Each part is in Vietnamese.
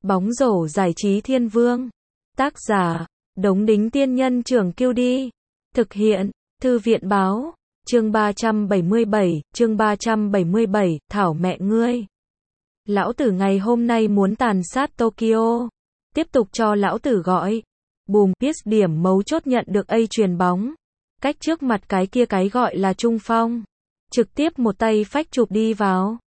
Bóng rổ giải trí thiên vương. Tác giả, Đống Đính Tiên Nhân Trưởng Kiêu Đi. Thực hiện, Thư viện Báo. Chương 377, Thảo mẹ ngươi. Lão tử ngày hôm nay muốn tàn sát Tokyo. Tiếp tục cho lão tử gọi. Bùm, Pierce điểm mấu chốt nhận được A chuyền bóng. Cách trước mặt cái kia cái gọi là trung phong. Trực tiếp một tay phách chụp đi vào.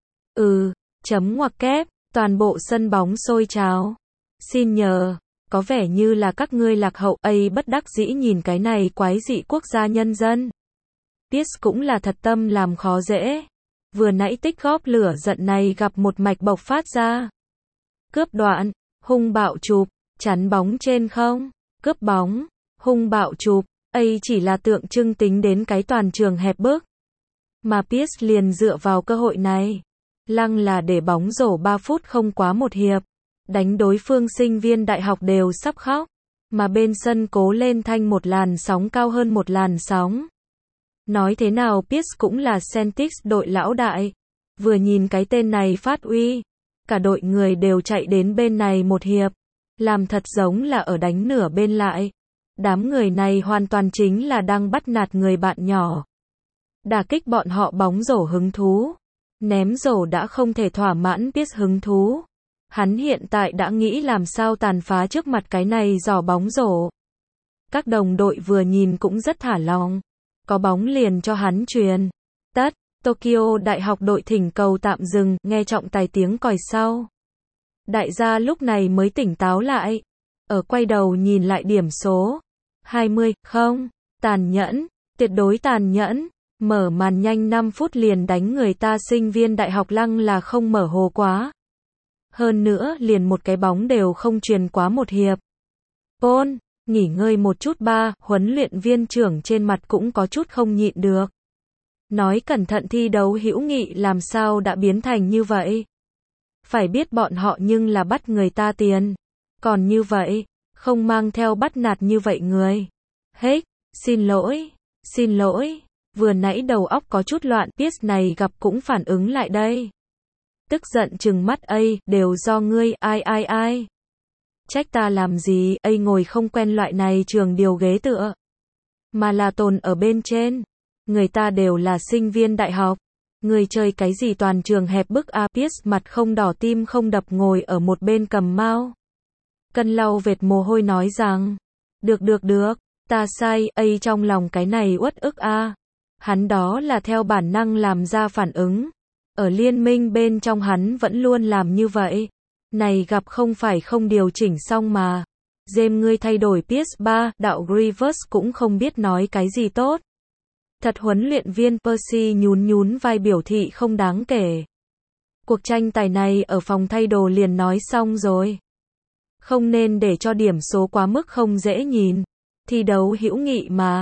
Chấm ngoặc kép, toàn bộ sân bóng sôi trào. Xin nhờ, có vẻ như là các ngươi lạc hậu. A bất đắc dĩ nhìn cái này quái dị quốc gia nhân dân. Pierce cũng là thật tâm làm khó dễ. Vừa nãy tích góp lửa giận này gặp một mạch bộc phát ra. Cướp đoạn, hung bạo chụp, chắn bóng trên không, cướp bóng, hung bạo chụp. A chỉ là tượng trưng tính đến cái toàn trường hẹp bước. Mà Pierce liền dựa vào cơ hội này. Lăng là để bóng rổ 3 phút không quá một hiệp. Đánh đối phương sinh viên đại học đều sắp khóc. Mà bên sân cố lên thanh một làn sóng cao hơn một làn sóng. Nói thế nào Pierce cũng là Celtics đội lão đại. Vừa nhìn cái tên này phát uy. Cả đội người đều chạy đến bên này một hiệp. Làm thật giống là ở đánh nửa bên lại. Đám người này hoàn toàn chính là đang bắt nạt người bạn nhỏ. Đả kích bọn họ bóng rổ hứng thú. Ném rổ đã không thể thỏa mãn Pierce hứng thú. Hắn hiện tại đã nghĩ làm sao tàn phá trước mặt cái này giỏ bóng rổ. Các đồng đội vừa nhìn cũng rất thả lòng. Có bóng liền cho hắn truyền. Tất, Tokyo Đại học đội thỉnh cầu tạm dừng, nghe trọng tài tiếng còi sau. Đại gia lúc này mới tỉnh táo lại. Ở quay đầu nhìn lại điểm số. 20, không. Tàn nhẫn, tuyệt đối tàn nhẫn. Mở màn nhanh 5 phút liền đánh người ta sinh viên đại học lăng là không mở hồ quá. Hơn nữa liền một cái bóng đều không truyền quá một hiệp. Paul, nghỉ ngơi một chút ba, huấn luyện viên trưởng trên mặt cũng có chút không nhịn được. Nói cẩn thận thi đấu hữu nghị làm sao đã biến thành như vậy. Phải biết bọn họ nhưng là bắt người ta tiền. Còn như vậy, không mang theo bắt nạt như vậy người. Hết, xin lỗi. Vừa nãy đầu óc có chút loạn, Pierce này gặp cũng phản ứng lại đây. Tức giận trừng mắt A, đều do ngươi, ai. Trách ta làm gì, A ngồi không quen loại này trường điều ghế tựa. Mà là tồn ở bên trên. Người ta đều là sinh viên đại học. Người chơi cái gì toàn trường hẹp bức A. Pierce mặt không đỏ tim không đập ngồi ở một bên cầm mao. Cân lau vệt mồ hôi nói rằng. Được, ta sai, A trong lòng cái này uất ức A. Hắn đó là theo bản năng làm ra phản ứng. Ở liên minh bên trong hắn vẫn luôn làm như vậy. Này gặp không phải không điều chỉnh xong mà. James ngươi thay đổi Pierce 3, đạo Rivers cũng không biết nói cái gì tốt. Thật huấn luyện viên Percy nhún vai biểu thị không đáng kể. Cuộc tranh tài này ở phòng thay đồ liền nói xong rồi. Không nên để cho điểm số quá mức không dễ nhìn. Thi đấu hữu nghị mà.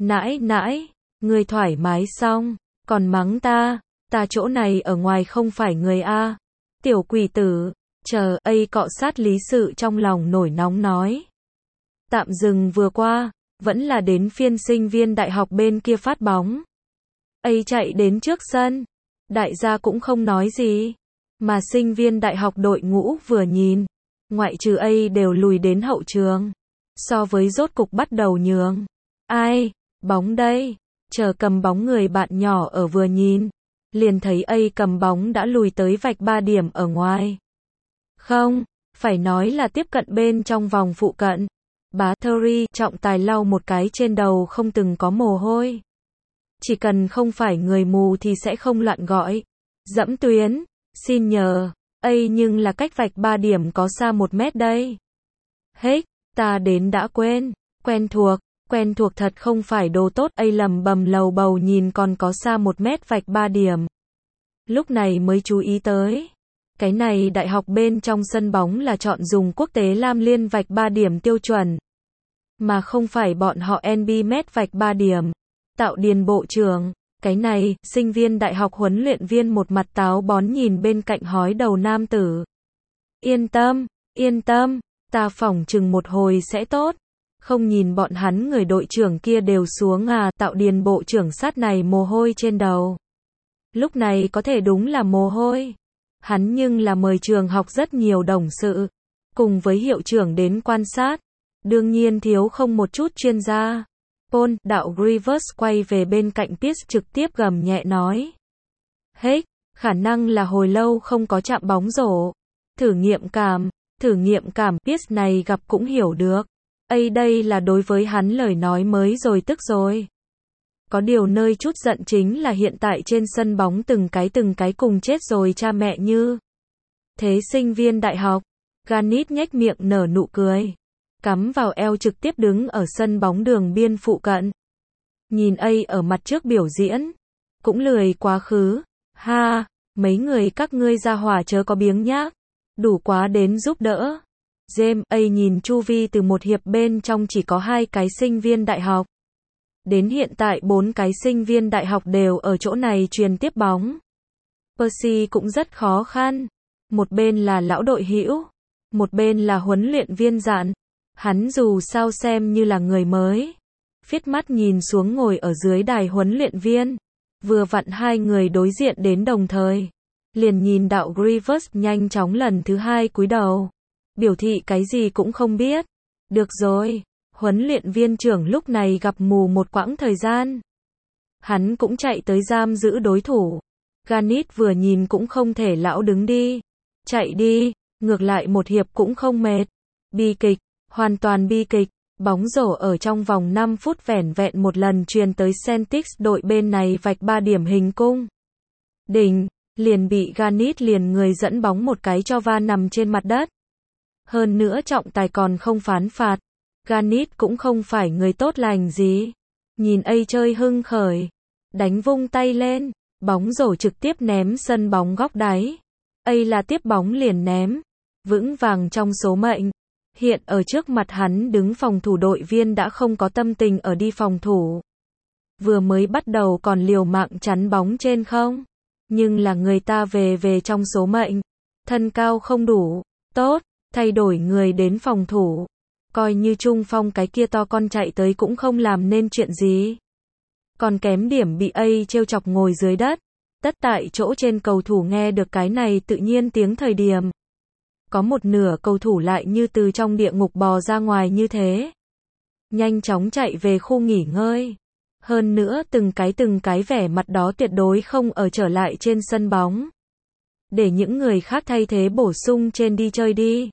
Nãi. Ngươi thoải mái xong, còn mắng ta chỗ này ở ngoài không phải người A. Tiểu quỷ tử, chờ, A cọ sát lý sự trong lòng nổi nóng nói. Tạm dừng vừa qua, vẫn là đến phiên sinh viên đại học bên kia phát bóng. A chạy đến trước sân, đại gia cũng không nói gì. Mà sinh viên đại học đội ngũ vừa nhìn, ngoại trừ A đều lùi đến hậu trường. So với rốt cục bắt đầu nhường. Ai, bóng đây. Chờ cầm bóng người bạn nhỏ ở vừa nhìn. Liền thấy A cầm bóng đã lùi tới vạch 3 điểm ở ngoài. Không, phải nói là tiếp cận bên trong vòng phụ cận. Battery, trọng tài lau một cái trên đầu không từng có mồ hôi. Chỉ cần không phải người mù thì sẽ không loạn gọi. Dẫm tuyến, xin nhờ, A nhưng là cách vạch 3 điểm có xa 1 mét đây. Hết, ta đến đã quen thuộc thật không phải đồ tốt. A lầm bầm lầu bầu nhìn còn có xa 1 mét vạch 3 điểm. Lúc này mới chú ý tới. Cái này đại học bên trong sân bóng là chọn dùng quốc tế lam liên vạch 3 điểm tiêu chuẩn. Mà không phải bọn họ NB mét vạch 3 điểm. Tạo điền bộ trưởng. Cái này, sinh viên đại học huấn luyện viên một mặt táo bón nhìn bên cạnh hói đầu nam tử. Yên tâm, ta phỏng chừng một hồi sẽ tốt. Không nhìn bọn hắn người đội trưởng kia đều xuống à, tạo điền bộ trưởng sát này mồ hôi trên đầu. Lúc này có thể đúng là mồ hôi. Hắn nhưng là mời trường học rất nhiều đồng sự. cùng với hiệu trưởng đến quan sát. Đương nhiên thiếu không một chút chuyên gia. Paul, đạo Rivers quay về bên cạnh Pierce trực tiếp gầm nhẹ nói. Hết, khả năng là hồi lâu không có chạm bóng rổ. Thử nghiệm cảm Pierce này gặp cũng hiểu được. Đây là đối với hắn lời nói mới rồi tức rồi. Có điều nơi chút giận chính là hiện tại trên sân bóng từng cái cùng chết rồi cha mẹ như. Thế sinh viên đại học, Garnett nhếch miệng nở nụ cười. Cắm vào eo trực tiếp đứng ở sân bóng đường biên phụ cận. Nhìn ở mặt trước biểu diễn. Cũng lười quá khứ. Ha, mấy người các ngươi ra hỏa chớ có biếng nhác. Đủ quá đến giúp đỡ. James nhìn chu vi từ một hiệp bên trong chỉ có 2 cái sinh viên đại học. Đến hiện tại 4 cái sinh viên đại học đều ở chỗ này truyền tiếp bóng. Percy cũng rất khó khăn. Một bên là lão đội hữu, một bên là huấn luyện viên dạn. Hắn dù sao xem như là người mới. Phiết mắt nhìn xuống ngồi ở dưới đài huấn luyện viên. Vừa vặn 2 người đối diện đến đồng thời. Liền nhìn đạo Rivers nhanh chóng lần thứ 2 cúi đầu. Biểu thị cái gì cũng không biết. Được rồi, huấn luyện viên trưởng lúc này gặp mù một quãng thời gian. Hắn cũng chạy tới giam giữ đối thủ. Garnett vừa nhìn cũng không thể lão đứng đi. Chạy đi, ngược lại một hiệp cũng không mệt. Bi kịch, hoàn toàn bi kịch. Bóng rổ ở trong vòng 5 phút vẻn vẹn một lần truyền tới Celtics, đội bên này vạch 3 điểm hình cung. Đỉnh, liền bị Garnett liền người dẫn bóng một cái cho va nằm trên mặt đất. Hơn nữa trọng tài còn không phán phạt. Garnett cũng không phải người tốt lành gì. Nhìn chơi hưng khởi. Đánh vung tay lên. Bóng rổ trực tiếp ném sân bóng góc đáy. Là tiếp bóng liền ném. Vững vàng trong số mệnh. Hiện ở trước mặt hắn đứng phòng thủ đội viên đã không có tâm tình ở đi phòng thủ. Vừa mới bắt đầu còn liều mạng chắn bóng trên không. Nhưng là người ta về trong số mệnh. Thân cao không đủ. Tốt, thay đổi người đến phòng thủ. Coi như trung phong cái kia to con chạy tới cũng không làm nên chuyện gì. Còn kém điểm bị trêu chọc ngồi dưới đất. Tất tại chỗ trên cầu thủ nghe được cái này tự nhiên tiếng thời điểm. Có một nửa cầu thủ lại như từ trong địa ngục bò ra ngoài như thế. Nhanh chóng chạy về khu nghỉ ngơi. Hơn nữa từng cái vẻ mặt đó tuyệt đối không ở trở lại trên sân bóng. Để những người khác thay thế bổ sung trên đi chơi đi.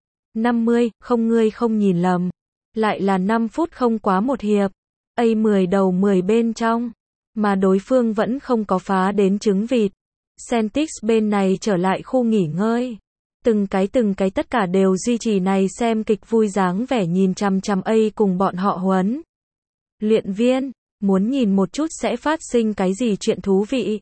50, không ngươi không nhìn lầm. Lại là 5 phút không quá một hiệp. 10 đầu 10 bên trong. Mà đối phương vẫn không có phá đến trứng vịt. Celtics bên này trở lại khu nghỉ ngơi. Từng cái tất cả đều duy trì này xem kịch vui dáng vẻ nhìn chằm chằm cùng bọn họ huấn. Luyện viên, muốn nhìn một chút sẽ phát sinh cái gì chuyện thú vị.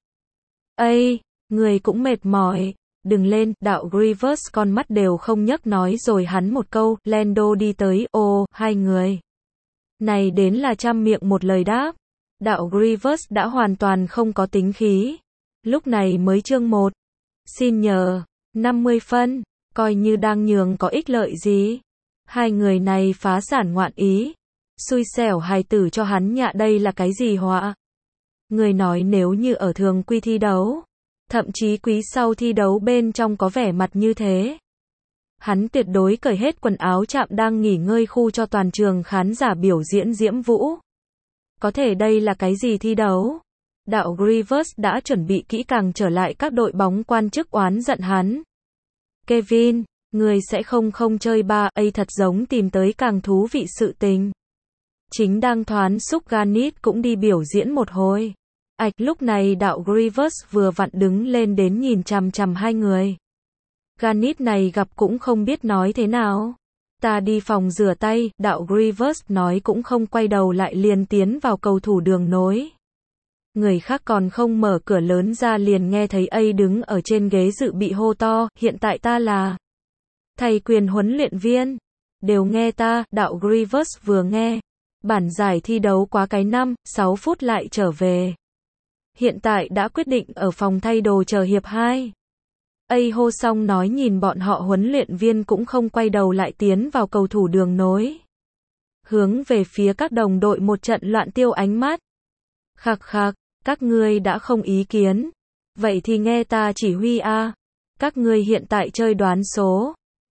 Người cũng mệt mỏi. Đừng lên, đạo Rivers con mắt đều không nhấc nói rồi hắn một câu, Lando đi tới, 2 người. Này đến là trăm miệng một lời đáp. Đạo Rivers đã hoàn toàn không có tính khí. Lúc này mới chương 1. Xin nhờ, 50 phân, coi như đang nhường có ích lợi gì. 2 người này phá sản ngoạn ý. Xui xẻo hài tử cho hắn nhạ đây là cái gì họa. Người nói nếu như ở thường quy thi đấu. Thậm chí quý sau thi đấu bên trong có vẻ mặt như thế. Hắn tuyệt đối cởi hết quần áo chạm đang nghỉ ngơi khu cho toàn trường khán giả biểu diễn diễm vũ. Có thể đây là cái gì thi đấu? Đạo Rivers đã chuẩn bị kỹ càng trở lại các đội bóng quan chức oán giận hắn. Kevin, người sẽ không chơi thật giống tìm tới càng thú vị sự tình. Chính đang thoán xúc Garnett cũng đi biểu diễn một hồi. Lúc này đạo Rivers vừa vặn đứng lên đến nhìn chằm chằm 2 người. Garnett này gặp cũng không biết nói thế nào. Ta đi phòng rửa tay, đạo Rivers nói cũng không quay đầu lại liền tiến vào cầu thủ đường nối. Người khác còn không mở cửa lớn ra liền nghe thấy đứng ở trên ghế dự bị hô to, hiện tại ta là thầy quyền huấn luyện viên. Đều nghe ta, đạo Rivers vừa nghe. Bản giải thi đấu quá cái 5-6 phút lại trở về. Hiện tại đã quyết định ở phòng thay đồ chờ hiệp 2. Hô xong nói nhìn bọn họ huấn luyện viên cũng không quay đầu lại tiến vào cầu thủ đường nối. Hướng về phía các đồng đội một trận loạn tiêu ánh mắt. Khạc khạc, các ngươi đã không ý kiến. Vậy thì nghe ta chỉ huy a. Các ngươi hiện tại chơi đoán số.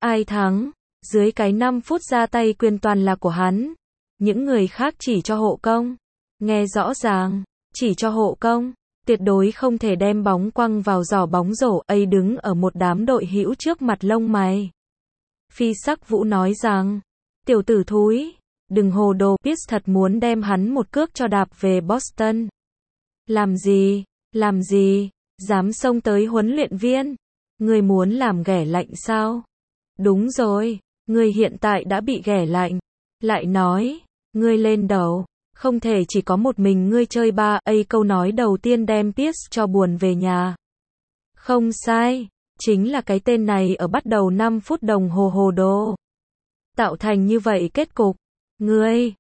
ai thắng, dưới cái 5 phút ra tay quyền toàn là của hắn. Những người khác chỉ cho hộ công. Nghe rõ ràng, chỉ cho hộ công, tuyệt đối không thể đem bóng quăng vào giỏ bóng rổ. Ấy đứng ở một đám đội hữu trước mặt lông mày. Phi Sắc Vũ nói rằng, tiểu tử thúi, đừng hồ đồ, Pierce thật muốn đem hắn một cước cho đạp về Boston. Làm gì, dám xông tới huấn luyện viên, ngươi muốn làm ghẻ lạnh sao? Đúng rồi, ngươi hiện tại đã bị ghẻ lạnh. Lại nói, ngươi lên đầu, không thể chỉ có một mình ngươi chơi ba. Ấy câu nói đầu tiên đem Pierce cho buồn về nhà. Không sai, chính là cái tên này ở bắt đầu 5 phút đồng hồ hồ đồ. Tạo thành như vậy kết cục. Ngươi,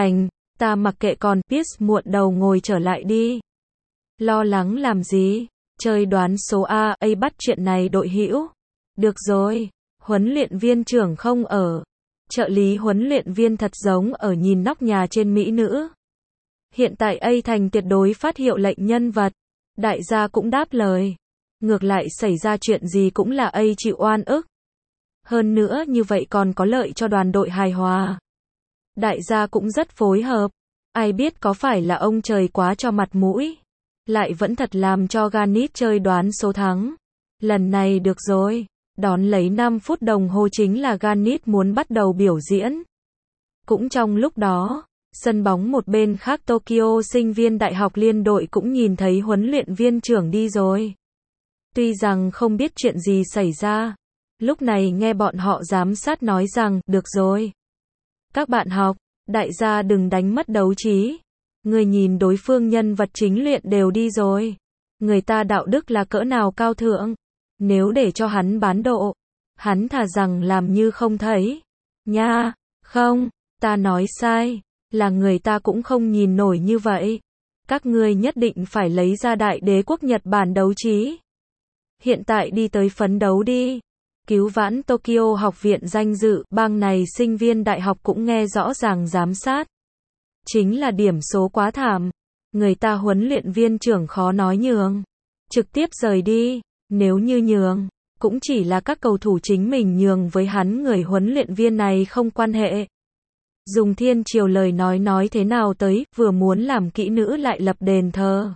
ta mặc kệ còn, Pierce muộn đầu ngồi trở lại đi. Lo lắng làm gì? Chơi đoán số A, ấy bắt chuyện này đội hữu. Được rồi, huấn luyện viên trưởng không ở. Trợ lý huấn luyện viên thật giống ở nhìn nóc nhà trên mỹ nữ. Hiện tại A thành tuyệt đối phát hiệu lệnh nhân vật. Đại gia cũng đáp lời. Ngược lại xảy ra chuyện gì cũng là A chịu oan ức. Hơn nữa như vậy còn có lợi cho đoàn đội hài hòa. Đại gia cũng rất phối hợp. Ai biết có phải là ông trời quá cho mặt mũi. Lại vẫn thật làm cho Garnett chơi đoán số thắng. Lần này được rồi. Đón lấy 5 phút đồng hồ chính là Garnett muốn bắt đầu biểu diễn. Cũng trong lúc đó, sân bóng một bên khác Tokyo sinh viên đại học liên đội cũng nhìn thấy huấn luyện viên trưởng đi rồi. Tuy rằng không biết chuyện gì xảy ra, lúc này nghe bọn họ giám sát nói rằng, được rồi. Các bạn học, đại gia đừng đánh mất đấu trí. Người nhìn đối phương nhân vật chính luyện đều đi rồi. Người ta đạo đức là cỡ nào cao thượng. Nếu để cho hắn bán độ, hắn thà rằng làm như không thấy. Nha, không, ta nói sai, là người ta cũng không nhìn nổi như vậy. Các ngươi nhất định phải lấy ra đại đế quốc Nhật Bản đấu trí. Hiện tại đi tới phấn đấu đi. Cứu vãn Tokyo học viện danh dự, bang này sinh viên đại học cũng nghe rõ ràng giám sát. Chính là điểm số quá thảm. Người ta huấn luyện viên trưởng khó nói nhường. Trực tiếp rời đi. Nếu như nhường, cũng chỉ là các cầu thủ chính mình nhường với hắn, người huấn luyện viên này không quan hệ. Dùng thiên triều lời nói thế nào tới, vừa muốn làm kỹ nữ lại lập đền thờ.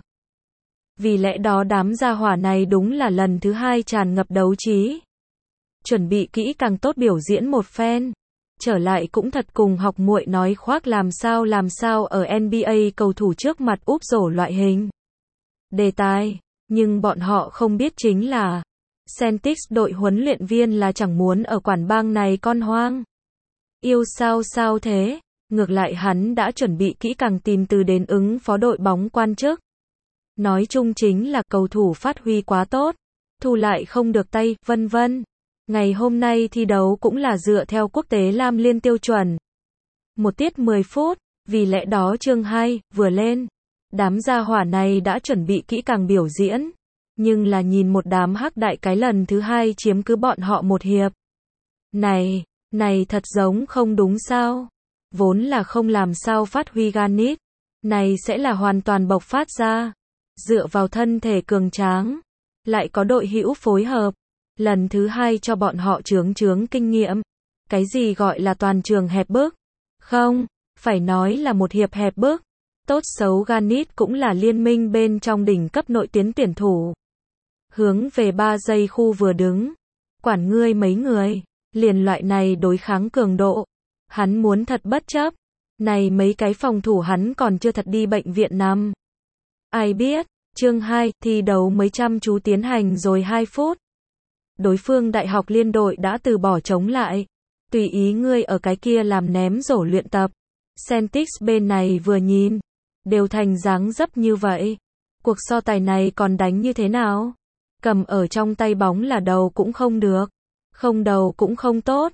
Vì lẽ đó đám gia hỏa này đúng là lần thứ hai tràn ngập đấu trí. Chuẩn bị kỹ càng tốt biểu diễn một phen. Trở lại cũng thật cùng học muội nói khoác làm sao ở NBA cầu thủ trước mặt úp rổ loại hình. Đề tài. Nhưng bọn họ không biết chính là Celtics đội huấn luyện viên là chẳng muốn ở quản bang này con hoang. Yêu sao thế? Ngược lại hắn đã chuẩn bị kỹ càng tìm từ đến ứng phó đội bóng quan chức. Nói chung chính là cầu thủ phát huy quá tốt, thu lại không được tay, vân vân. Ngày hôm nay thi đấu cũng là dựa theo quốc tế Lam Liên tiêu chuẩn. 1 tiết 10 phút, vì lẽ đó chương 2 vừa lên. Đám gia hỏa này đã chuẩn bị kỹ càng biểu diễn, nhưng là nhìn một đám hắc đại cái lần thứ hai chiếm cứ bọn họ một hiệp. Này thật giống không đúng sao? Vốn là không làm sao phát huy Garnett, này sẽ là hoàn toàn bộc phát ra. Dựa vào thân thể cường tráng, lại có đội hữu phối hợp, lần thứ hai cho bọn họ chướng kinh nghiệm. Cái gì gọi là toàn trường hẹp bức? Không, phải nói là một hiệp hẹp bức. Tốt xấu Garnett cũng là liên minh bên trong đỉnh cấp nội tiến tuyển thủ. Hướng về 3 giây khu vừa đứng. Quản ngươi mấy người, liền loại này đối kháng cường độ. Hắn muốn thật bất chấp. Này mấy cái phòng thủ hắn còn chưa thật đi bệnh viện nằm. Ai biết, chương 2, thi đấu mới chăm chú tiến hành rồi 2 phút. Đối phương đại học liên đội đã từ bỏ chống lại. Tùy ý ngươi ở cái kia làm ném rổ luyện tập. Celtics bên này vừa nhìn, đều thành dáng dấp như vậy. Cuộc so tài này còn đánh như thế nào? Cầm ở trong tay bóng là đầu cũng không được. Không đầu cũng không tốt.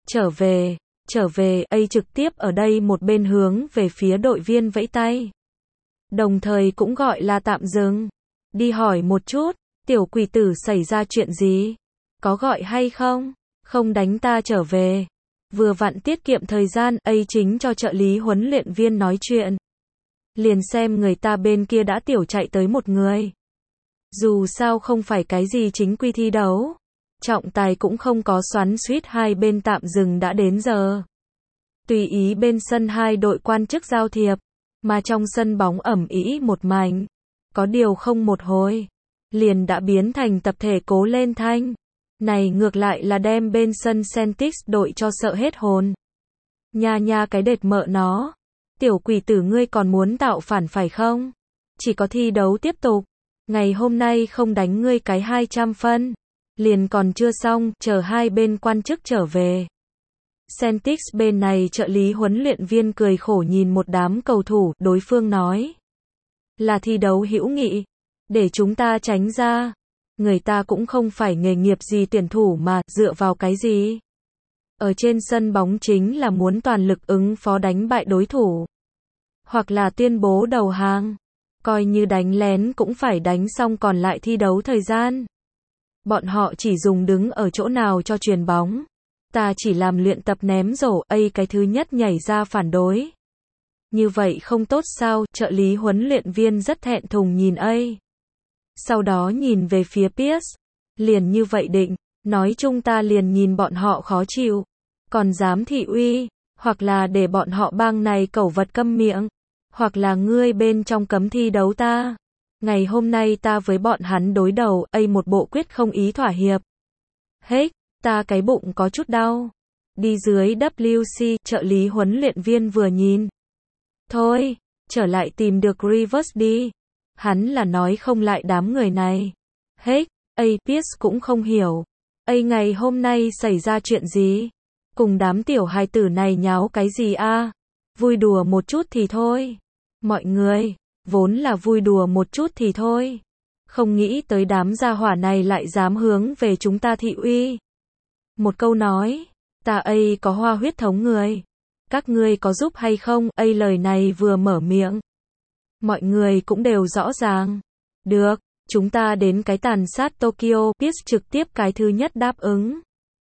Trở về, A trực tiếp ở đây một bên hướng về phía đội viên vẫy tay. Đồng thời cũng gọi là tạm dừng. Đi hỏi một chút, tiểu quỷ tử xảy ra chuyện gì? Có gọi hay không? Không đánh ta trở về. Vừa vặn tiết kiệm thời gian, A chính cho trợ lý huấn luyện viên nói chuyện. Liền xem người ta bên kia đã tiểu chạy tới một người. Dù sao không phải cái gì chính quy thi đấu. Trọng tài cũng không có xoắn xuýt, hai bên tạm dừng đã đến giờ. Tùy ý bên sân hai đội quan chức giao thiệp, mà trong sân bóng ầm ĩ một mảnh. Có điều không một hồi, liền đã biến thành tập thể cố lên thanh. Này ngược lại là đem bên sân Celtics đội cho sợ hết hồn. Nha cái đệt mợ nó. Tiểu quỷ tử ngươi còn muốn tạo phản phải không? Chỉ có thi đấu tiếp tục. Ngày hôm nay không đánh ngươi cái 200 phân. Liền còn chưa xong, chờ hai bên quan chức trở về. Celtics bên này trợ lý huấn luyện viên cười khổ nhìn một đám cầu thủ, đối phương nói. Là thi đấu hữu nghị. Để chúng ta tránh ra. Người ta cũng không phải nghề nghiệp gì tuyển thủ mà, dựa vào cái gì? Ở trên sân bóng chính là muốn toàn lực ứng phó đánh bại đối thủ. Hoặc là tuyên bố đầu hàng. Coi như đánh lén cũng phải đánh xong còn lại thi đấu thời gian. Bọn họ chỉ dùng đứng ở chỗ nào cho chuyền bóng. Ta chỉ làm luyện tập ném rổ, cái thứ nhất nhảy ra phản đối. Như vậy không tốt sao? Trợ lý huấn luyện viên rất thẹn thùng nhìn Sau đó nhìn về phía Pierce. Liền như vậy định, nói chung ta liền nhìn bọn họ khó chịu. Còn dám thị uy, hoặc là để bọn họ bang này cẩu vật câm miệng. Hoặc là ngươi bên trong cấm thi đấu ta. Ngày hôm nay ta với bọn hắn đối đầu, một bộ quyết không ý thỏa hiệp. Hết, ta cái bụng có chút đau. Đi dưới WC, trợ lý huấn luyện viên vừa nhìn. Thôi, trở lại tìm được Rivers đi. Hắn là nói không lại đám người này. Hết, Pierce cũng không hiểu. Ngày hôm nay xảy ra chuyện gì? Cùng đám tiểu hài tử này nháo cái gì a? Vui đùa một chút thì thôi. Mọi người, vốn là vui đùa một chút thì thôi. Không nghĩ tới đám gia hỏa này lại dám hướng về chúng ta thị uy. Một câu nói, ta có hoa huyết thống người. Các ngươi có giúp hay không? Lời này vừa mở miệng. Mọi người cũng đều rõ ràng. Được, chúng ta đến cái tàn sát Tokyo. Pierce trực tiếp cái thứ nhất đáp ứng.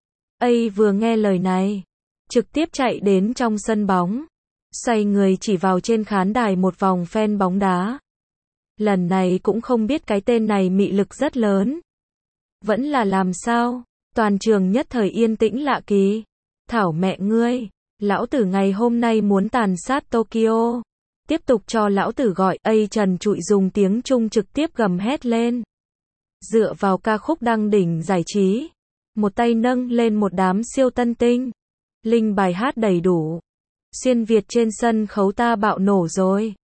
Vừa nghe lời này, trực tiếp chạy đến trong sân bóng. Xoay người chỉ vào trên khán đài một vòng fan bóng đá. Lần này cũng không biết cái tên này mị lực rất lớn. Vẫn là làm sao? Toàn trường nhất thời yên tĩnh lạ kỳ. Thảo mẹ ngươi, lão tử ngày hôm nay muốn tàn sát Tokyo. Tiếp tục cho lão tử gọi, Trần Trụi dùng tiếng Trung trực tiếp gầm hét lên. Dựa vào ca khúc đăng đỉnh giải trí. Một tay nâng lên một đám siêu tân tinh. Linh bài hát đầy đủ. Xuyên Việt trên sân khấu ta bạo nổ rồi.